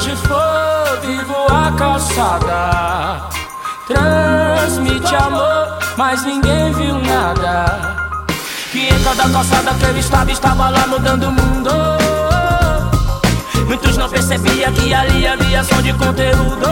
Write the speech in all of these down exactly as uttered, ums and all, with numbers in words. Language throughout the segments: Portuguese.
onde for, vivo a calçada. Transmite amor, mas ninguém viu nada. Que em cada calçada que eu estava, estava lá mudando o mundo. Muitos não percebiam que ali havia som de conteúdo.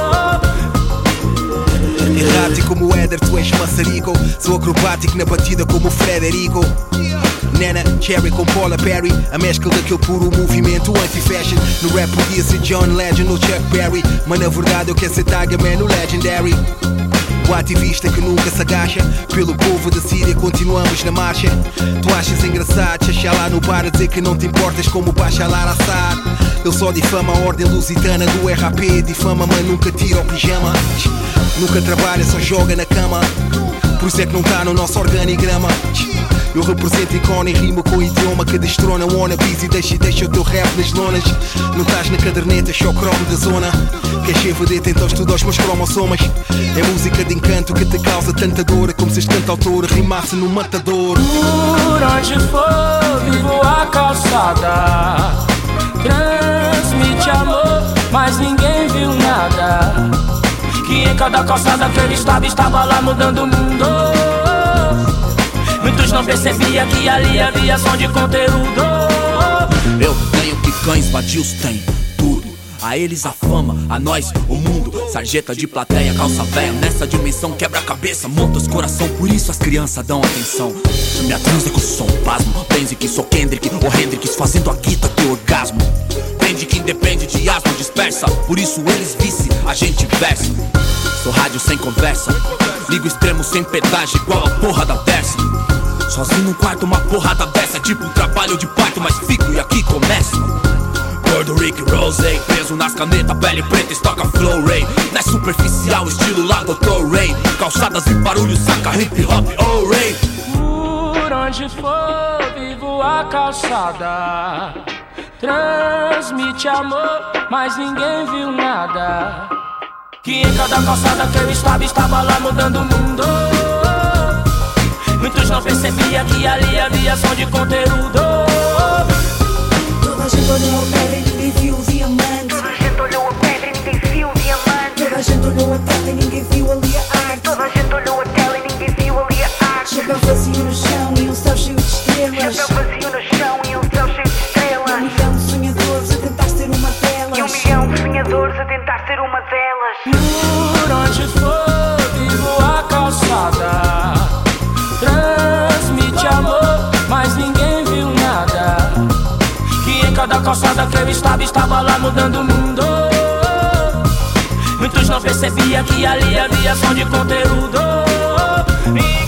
Errático como o Éder, tu és maçarico. Sou acrobático na batida como o Frederico. Nana, Cherry com Paula Perry. A mescla daquele puro movimento anti-fashion. No rap podia ser John Legend ou Chuck Berry, mas na verdade eu quero ser Tiger Man, o Legendary. O ativista que nunca se agacha. Pelo povo da Síria continuamos na marcha. Tu achas engraçado chachar lá no bar a dizer que não te importas como o Bashar al-Assad. Ele só difama a ordem lusitana do R A P. Difama, mas nunca tira o pijama. Nunca trabalha, só joga na cama. Por isso é que não tá no nosso organigrama. Eu represento icone e rimo com o idioma que destrona o wannabes e deixa, deixa o teu rap nas lonas. Não estás na caderneta, é só cromo da zona. Queres ser vedeta, então estuda os meus cromossomas. É música de encanto que te causa tanta dor, como se este cantautor rimasse no matador. Por onde for, vivo a calçada. Transmite amor, mas ninguém viu nada. Que em cada calçada que ele estava, estava lá mudando o mundo. Muitos não percebiam que ali havia som de conteúdo. Eu tenho picanhas, vadios tem tudo. A eles a fama, a nós o mundo. Sarjeta de plateia, calça véia. Nessa dimensão quebra a cabeça, monta os coração. Por isso as crianças dão atenção. Minha transa com som, pasmo. Pense que sou Kendrick ou Hendrix fazendo a guita teu orgasmo. Depende que independe de asma dispersa. Por isso eles vice, a gente versa. Sou rádio sem conversa. Ligo extremo sem pedágio igual a porra da Dersa. Sozinho num quarto uma porrada dessa. Tipo um trabalho de parto, mas fico e aqui começa. Gordo Rick Rose, preso nas canetas, pele preta, estoca flow ray. Não é superficial, estilo lá doutor Ray. Calçadas e barulho, saca hip hop, oh Ray. Por onde for, vivo a calçada. Transmite amor, mas ninguém viu nada. Que em cada calçada que eu estava, estava lá mudando o mundo. Muitos não percebiam que ali havia som de conteúdo. Toda a gente olhou a pedra e ninguém viu o diamante. Toda a gente olhou a pedra e ninguém viu o diamante. Toda a gente olhou a tela e ninguém viu ali a arte. Toda a gente olhou a tela e ninguém viu ali a arte. Chapéu vazio no chão e um céu cheio de estrelas. Chapéu vazio no chão e um céu cheio de estrelas. Um milhão de sonhadores a tentar ser uma delas. E um milhão de sonhadores a tentar ser uma delas. Por onde for, vivo a calçada. Transmite amor, mas ninguém viu nada. Que em cada calçada que eu estava, estava lá mudando o mundo. Muitos não percebiam que ali havia som de conteúdo.